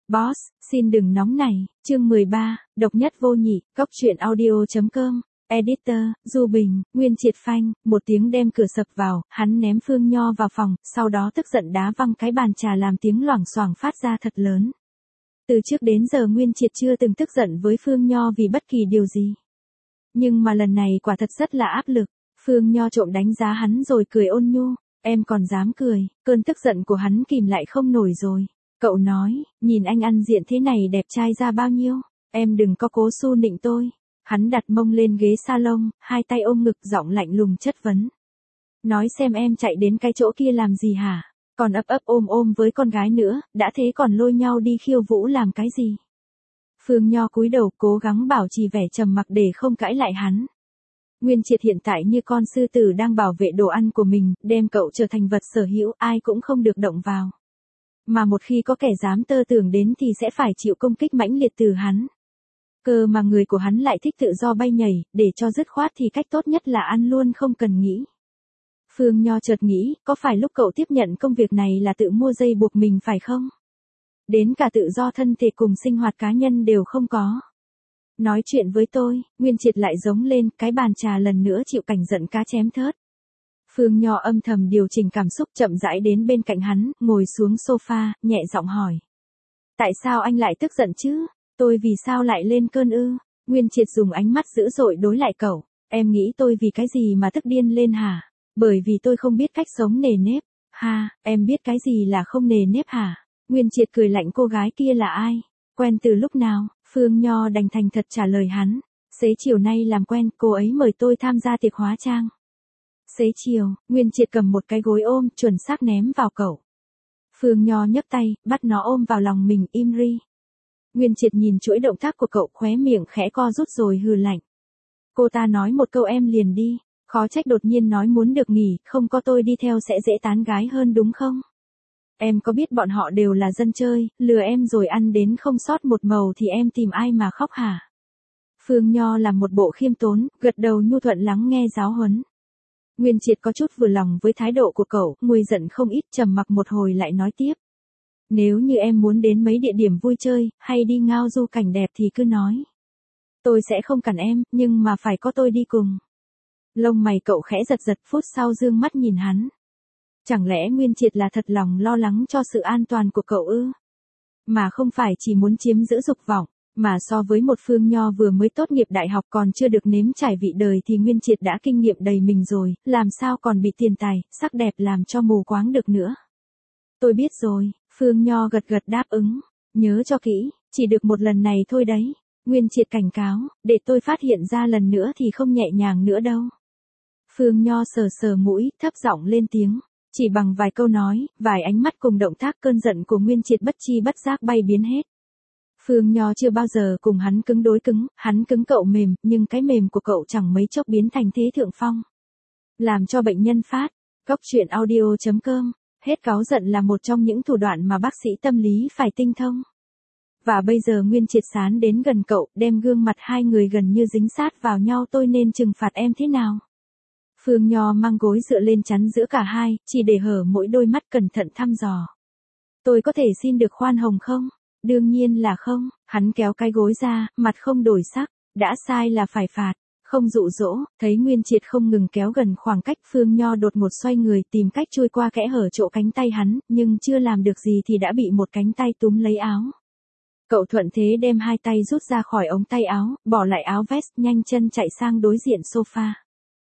Boss, xin đừng nóng nảy, chương 13, độc nhất vô nhị, Cóc truyện audio.com, Editor, Du Bình, Nguyên Triệt phanh, một tiếng đem cửa sập vào, hắn ném Phương Nho vào phòng, sau đó tức giận đá văng cái bàn trà làm tiếng loảng xoảng phát ra thật lớn. Từ trước đến giờ Nguyên Triệt chưa từng tức giận với Phương Nho vì bất kỳ điều gì. Nhưng mà lần này quả thật rất là áp lực, Phương Nho trộm đánh giá hắn rồi cười ôn nhu, em còn dám cười, cơn tức giận của hắn kìm lại không nổi rồi. Cậu nói, nhìn anh ăn diện thế này đẹp trai ra bao nhiêu, em đừng có cố su nịnh tôi. Hắn đặt mông lên ghế salon, hai tay ôm ngực giọng lạnh lùng chất vấn. Nói xem em chạy đến cái chỗ kia làm gì hả? Còn ấp ấp ôm ôm với con gái nữa, đã thế còn lôi nhau đi khiêu vũ làm cái gì? Phương Nho cúi đầu cố gắng bảo trì vẻ trầm mặc để không cãi lại hắn. Nguyên Triệt hiện tại như con sư tử đang bảo vệ đồ ăn của mình, đem cậu trở thành vật sở hữu, ai cũng không được động vào. Mà một khi có kẻ dám tơ tưởng đến thì sẽ phải chịu công kích mãnh liệt từ hắn. Cơ mà người của hắn lại thích tự do bay nhảy, để cho dứt khoát thì cách tốt nhất là ăn luôn không cần nghĩ. Phương Nho chợt nghĩ, có phải lúc cậu tiếp nhận công việc này là tự mua dây buộc mình phải không? Đến cả tự do thân thể cùng sinh hoạt cá nhân đều không có. Nói chuyện với tôi, Nguyên Triệt lại giống lên, cái bàn trà lần nữa chịu cảnh giận cá chém thớt. Phương Nho âm thầm điều chỉnh cảm xúc chậm rãi đến bên cạnh hắn, ngồi xuống sofa, nhẹ giọng hỏi. Tại sao anh lại tức giận chứ? Tôi vì sao lại lên cơn ư? Nguyên Triệt dùng ánh mắt dữ dội đối lại cậu. Em nghĩ tôi vì cái gì mà tức điên lên hả? Bởi vì tôi không biết cách sống nề nếp. Ha, em biết cái gì là không nề nếp hả? Nguyên Triệt cười lạnh, cô gái kia là ai? Quen từ lúc nào? Phương Nho đành thành thật trả lời hắn. Xế chiều nay làm quen, cô ấy mời tôi tham gia tiệc hóa trang. Xế chiều, Nguyên Triệt cầm một cái gối ôm, chuẩn xác ném vào cậu. Phương Nho nhấc tay, bắt nó ôm vào lòng mình, im ri. Nguyên Triệt nhìn chuỗi động tác của cậu, khóe miệng khẽ co rút rồi hừ lạnh. Cô ta nói một câu em liền đi, khó trách đột nhiên nói muốn được nghỉ, không có tôi đi theo sẽ dễ tán gái hơn đúng không? Em có biết bọn họ đều là dân chơi, lừa em rồi ăn đến không sót một màu thì em tìm ai mà khóc hả? Phương Nho làm một bộ khiêm tốn, gật đầu nhu thuận lắng nghe giáo huấn. Nguyên Triệt có chút vừa lòng với thái độ của cậu, nguôi giận không ít, trầm mặc một hồi lại nói tiếp. Nếu như em muốn đến mấy địa điểm vui chơi, hay đi ngao du cảnh đẹp thì cứ nói. Tôi sẽ không cản em, nhưng mà phải có tôi đi cùng. Lông mày cậu khẽ giật giật, phút sau dương mắt nhìn hắn. Chẳng lẽ Nguyên Triệt là thật lòng lo lắng cho sự an toàn của cậu ư? Mà không phải chỉ muốn chiếm giữ dục vọng, mà so với một Phương Nho vừa mới tốt nghiệp đại học còn chưa được nếm trải vị đời thì Nguyên Triệt đã kinh nghiệm đầy mình rồi, làm sao còn bị tiền tài, sắc đẹp làm cho mù quáng được nữa. Tôi biết rồi, Phương Nho gật gật đáp ứng, nhớ cho kỹ, chỉ được một lần này thôi đấy. Nguyên Triệt cảnh cáo, để tôi phát hiện ra lần nữa thì không nhẹ nhàng nữa đâu. Phương Nho sờ sờ mũi, thấp giọng lên tiếng. Chỉ bằng vài câu nói, vài ánh mắt cùng động tác, cơn giận của Nguyên Triệt bất chi bất giác bay biến hết. Phương Nho chưa bao giờ cùng hắn cứng đối cứng, hắn cứng cậu mềm, nhưng cái mềm của cậu chẳng mấy chốc biến thành thế thượng phong. Làm cho bệnh nhân phát. Cóc truyện audio.com. Hết cáu giận là một trong những thủ đoạn mà bác sĩ tâm lý phải tinh thông. Và bây giờ Nguyên Triệt sán đến gần cậu, đem gương mặt hai người gần như dính sát vào nhau, tôi nên trừng phạt em thế nào? Phương Nho mang gối dựa lên chắn giữa cả hai, chỉ để hở mỗi đôi mắt cẩn thận thăm dò. Tôi có thể xin được khoan hồng không? Đương nhiên là không, hắn kéo cái gối ra, mặt không đổi sắc, đã sai là phải phạt, không dụ dỗ, thấy Nguyên Triệt không ngừng kéo gần khoảng cách, Phương Nho đột ngột xoay người tìm cách chui qua kẽ hở chỗ cánh tay hắn, nhưng chưa làm được gì thì đã bị một cánh tay túm lấy áo. Cậu thuận thế đem hai tay rút ra khỏi ống tay áo, bỏ lại áo vest, nhanh chân chạy sang đối diện sofa.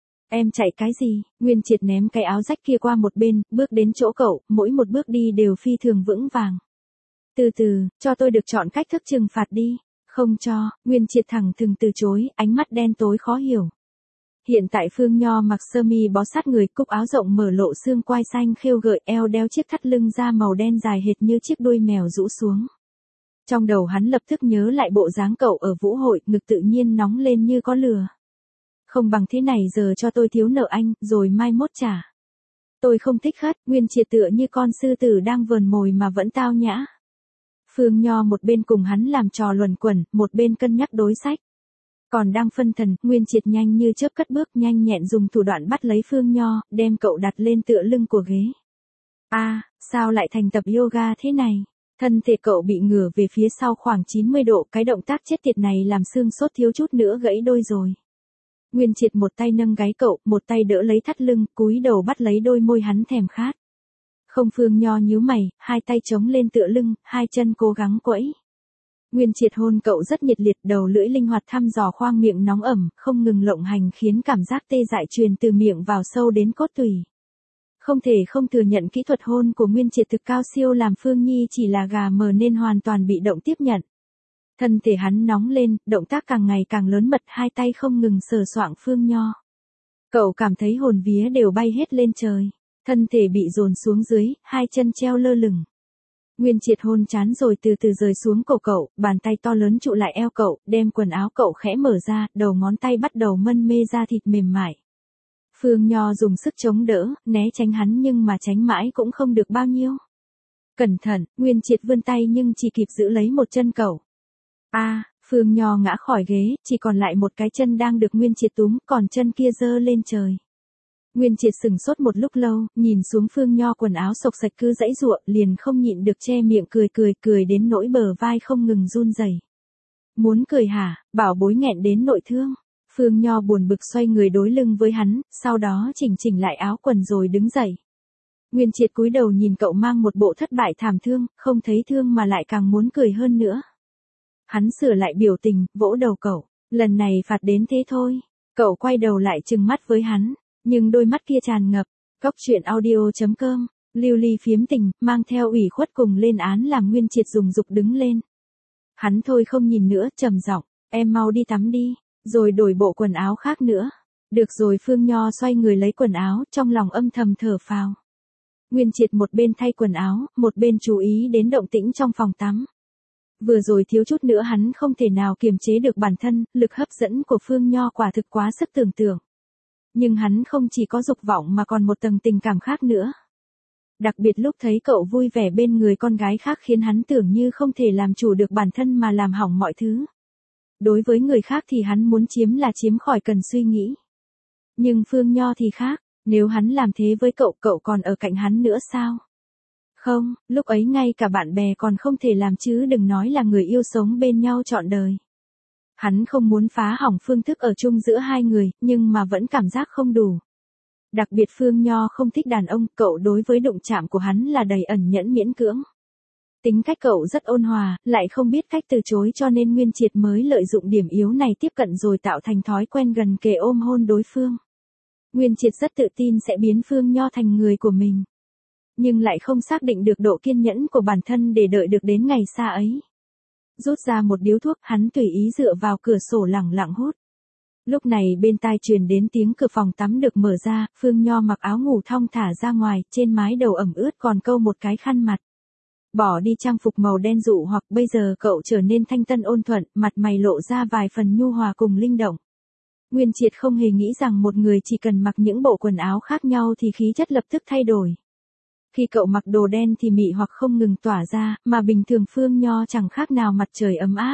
Em chạy cái gì? Nguyên Triệt ném cái áo rách kia qua một bên, bước đến chỗ cậu, mỗi một bước đi đều phi thường vững vàng. Từ từ, cho tôi được chọn cách thức trừng phạt đi. Không cho, Nguyên Triệt thẳng thừng từ chối, ánh mắt đen tối khó hiểu. Hiện tại Phương Nho mặc sơ mi bó sát người, cúc áo rộng mở lộ xương quai xanh khêu gợi, eo đeo chiếc thắt lưng da màu đen dài hệt như chiếc đuôi mèo rũ xuống. Trong đầu hắn lập tức nhớ lại bộ dáng cậu ở vũ hội, ngực tự nhiên nóng lên như có lửa. Không bằng thế này, giờ cho tôi thiếu nợ anh, rồi mai mốt trả. Tôi không thích khất, Nguyên Triệt tựa như con sư tử đang vờn mồi mà vẫn tao nhã. Phương Nho một bên cùng hắn làm trò luẩn quẩn, một bên cân nhắc đối sách. Còn đang phân thần, Nguyên Triệt nhanh như chớp cất bước, nhanh nhẹn dùng thủ đoạn bắt lấy Phương Nho, đem cậu đặt lên tựa lưng của ghế. Sao lại thành tập yoga thế này? Thân thể cậu bị ngửa về phía sau khoảng 90 độ, cái động tác chết tiệt này làm xương sốt thiếu chút nữa gãy đôi rồi. Nguyên Triệt một tay nâng gáy cậu, một tay đỡ lấy thắt lưng, cúi đầu bắt lấy đôi môi hắn thèm khát. Không, Phương Nho nhíu mày, hai tay chống lên tựa lưng, hai chân cố gắng quẫy. Nguyên Triệt hôn cậu rất nhiệt liệt, đầu lưỡi linh hoạt thăm dò khoang miệng nóng ẩm, không ngừng lộng hành khiến cảm giác tê dại truyền từ miệng vào sâu đến cốt tủy. Không thể không thừa nhận kỹ thuật hôn của Nguyên Triệt thực cao siêu, làm Phương Nhi chỉ là gà mờ nên hoàn toàn bị động tiếp nhận. Thân thể hắn nóng lên, động tác càng ngày càng lớn mật, hai tay không ngừng sờ soạng Phương Nho. Cậu cảm thấy hồn vía đều bay hết lên trời, thân thể bị dồn xuống dưới, hai chân treo lơ lửng. Nguyên Triệt hôn chán rồi từ từ rời xuống cổ cậu, bàn tay to lớn trụ lại eo cậu, đem quần áo cậu khẽ mở ra, đầu ngón tay bắt đầu mân mê da thịt mềm mại. Phương Nho dùng sức chống đỡ, né tránh hắn nhưng mà tránh mãi cũng không được bao nhiêu. Cẩn thận, Nguyên Triệt vươn tay nhưng chỉ kịp giữ lấy một chân cậu. Phương Nho ngã khỏi ghế, chỉ còn lại một cái chân đang được Nguyên Triệt túm, còn chân kia giơ lên trời. Nguyên Triệt sừng sốt một lúc lâu, nhìn xuống Phương Nho quần áo xộc xạch cứ giãy giụa, liền không nhịn được che miệng cười đến nỗi bờ vai không ngừng run rẩy. Muốn cười hả, bảo bối nghẹn đến nội thương. Phương Nho buồn bực xoay người đối lưng với hắn, sau đó chỉnh lại áo quần rồi đứng dậy. Nguyên Triệt cúi đầu nhìn cậu mang một bộ thất bại thảm thương, không thấy thương mà lại càng muốn cười hơn nữa. Hắn sửa lại biểu tình, vỗ đầu cậu, lần này phạt đến thế thôi. Cậu quay đầu lại trừng mắt với hắn, nhưng đôi mắt kia tràn ngập. Cóc truyện audio.com, lưu ly phiếm tình, mang theo ủy khuất cùng lên án làm Nguyên Triệt dùng dục đứng lên. Hắn thôi không nhìn nữa, trầm giọng, em mau đi tắm đi, rồi đổi bộ quần áo khác nữa. Được rồi. Phương Nho xoay người lấy quần áo, trong lòng âm thầm thở phào. Nguyên Triệt một bên thay quần áo, một bên chú ý đến động tĩnh trong phòng tắm. Vừa rồi thiếu chút nữa hắn không thể nào kiềm chế được bản thân, lực hấp dẫn của Phương Nho quả thực quá sức tưởng tượng. Nhưng hắn không chỉ có dục vọng mà còn một tầng tình cảm khác nữa. Đặc biệt lúc thấy cậu vui vẻ bên người con gái khác khiến hắn tưởng như không thể làm chủ được bản thân mà làm hỏng mọi thứ. Đối với người khác thì hắn muốn chiếm là chiếm khỏi cần suy nghĩ. Nhưng Phương Nho thì khác, nếu hắn làm thế với cậu, cậu còn ở cạnh hắn nữa sao? Không, lúc ấy ngay cả bạn bè còn không thể làm chứ đừng nói là người yêu sống bên nhau trọn đời. Hắn không muốn phá hỏng phương thức ở chung giữa hai người, nhưng mà vẫn cảm giác không đủ. Đặc biệt Phương Nho không thích đàn ông, cậu đối với đụng chạm của hắn là đầy ẩn nhẫn miễn cưỡng. Tính cách cậu rất ôn hòa, lại không biết cách từ chối cho nên Nguyên Triệt mới lợi dụng điểm yếu này tiếp cận rồi tạo thành thói quen gần kề ôm hôn đối phương. Nguyên Triệt rất tự tin sẽ biến Phương Nho thành người của mình. Nhưng lại không xác định được độ kiên nhẫn của bản thân để đợi được đến ngày xa ấy. Rút ra một điếu thuốc, hắn tùy ý dựa vào cửa sổ lẳng lặng hút. Lúc này bên tai truyền đến tiếng cửa phòng tắm được mở ra, Phương Nho mặc áo ngủ thong thả ra ngoài, trên mái đầu ẩm ướt còn câu một cái khăn mặt. Bỏ đi trang phục màu đen dụ hoặc bây giờ cậu trở nên thanh tân ôn thuận, mặt mày lộ ra vài phần nhu hòa cùng linh động. Nguyên Triệt không hề nghĩ rằng một người chỉ cần mặc những bộ quần áo khác nhau thì khí chất lập tức thay đổi. Khi cậu mặc đồ đen thì mị hoặc không ngừng tỏa ra, mà bình thường Phương Nho chẳng khác nào mặt trời ấm áp.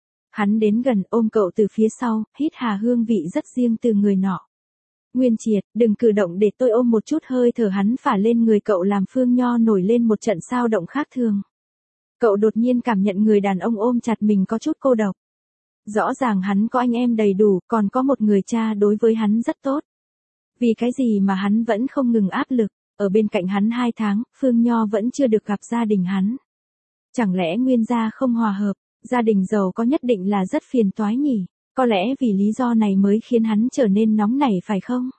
Hắn đến gần ôm cậu từ phía sau, hít hà hương vị rất riêng từ người nọ. Nguyên Triệt, đừng cử động để tôi ôm một chút. Hơi thở hắn phả lên người cậu làm Phương Nho nổi lên một trận sao động khác thường. Cậu đột nhiên cảm nhận người đàn ông ôm chặt mình có chút cô độc. Rõ ràng hắn có anh em đầy đủ, còn có một người cha đối với hắn rất tốt. Vì cái gì mà hắn vẫn không ngừng áp lực, ở bên cạnh hắn 2 tháng, Phương Nho vẫn chưa được gặp gia đình hắn. Chẳng lẽ Nguyên gia không hòa hợp, gia đình giàu có nhất định là rất phiền toái nhỉ? Có lẽ vì lý do này mới khiến hắn trở nên nóng nảy phải không?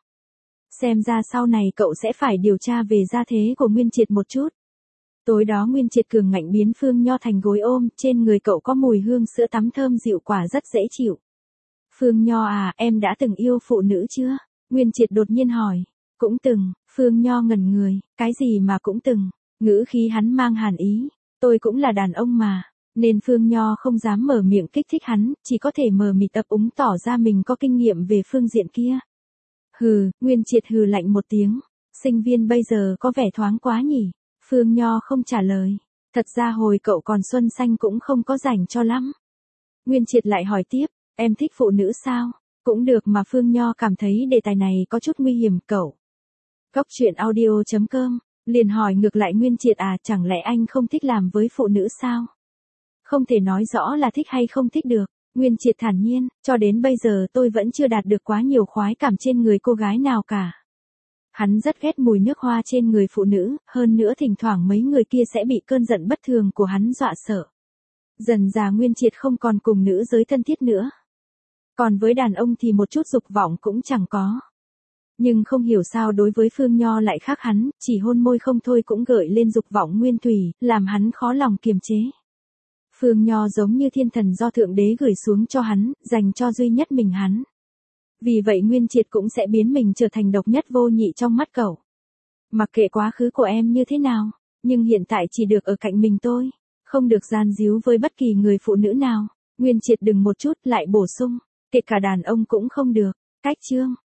Xem ra sau này cậu sẽ phải điều tra về gia thế của Nguyên Triệt một chút. Tối đó Nguyên Triệt cường ngạnh biến Phương Nho thành gối ôm, trên người cậu có mùi hương sữa tắm thơm dịu quả rất dễ chịu. Phương Nho à, em đã từng yêu phụ nữ chưa? Nguyên Triệt đột nhiên hỏi. Cũng từng. Phương Nho ngẩn người, cái gì mà cũng từng? Ngữ khí hắn mang hàn ý. Tôi cũng là đàn ông mà. Nên Phương Nho không dám mở miệng kích thích hắn, chỉ có thể mờ mịt ấp úng tỏ ra mình có kinh nghiệm về phương diện kia. Hừ, Nguyên Triệt hừ lạnh một tiếng. Sinh viên bây giờ có vẻ thoáng quá nhỉ? Phương Nho không trả lời. Thật ra hồi cậu còn xuân xanh cũng không có rảnh cho lắm. Nguyên Triệt lại hỏi tiếp, em thích phụ nữ sao? Cũng được mà Phương Nho cảm thấy đề tài này có chút nguy hiểm cậu. Cóc truyện audio.com Liền hỏi ngược lại Nguyên Triệt à, chẳng lẽ anh không thích làm với phụ nữ sao? Không thể nói rõ là thích hay không thích được. Nguyên Triệt thản nhiên, cho đến bây giờ tôi vẫn chưa đạt được quá nhiều khoái cảm trên người cô gái nào cả. Hắn rất ghét mùi nước hoa trên người phụ nữ, hơn nữa thỉnh thoảng mấy người kia sẽ bị cơn giận bất thường của hắn dọa sợ. Dần dà Nguyên Triệt không còn cùng nữ giới thân thiết nữa. Còn với đàn ông thì một chút dục vọng cũng chẳng có. Nhưng không hiểu sao đối với Phương Nho lại khác hắn, chỉ hôn môi không thôi cũng gợi lên dục vọng nguyên thủy, làm hắn khó lòng kiềm chế. Phương Nho giống như thiên thần do Thượng Đế gửi xuống cho hắn, dành cho duy nhất mình hắn. Vì vậy Nguyên Triệt cũng sẽ biến mình trở thành độc nhất vô nhị trong mắt cậu. Mặc kệ quá khứ của em như thế nào, nhưng hiện tại chỉ được ở cạnh mình tôi, không được gian díu với bất kỳ người phụ nữ nào. Nguyên Triệt đừng một chút lại bổ sung, kể cả đàn ông cũng không được. Cách chương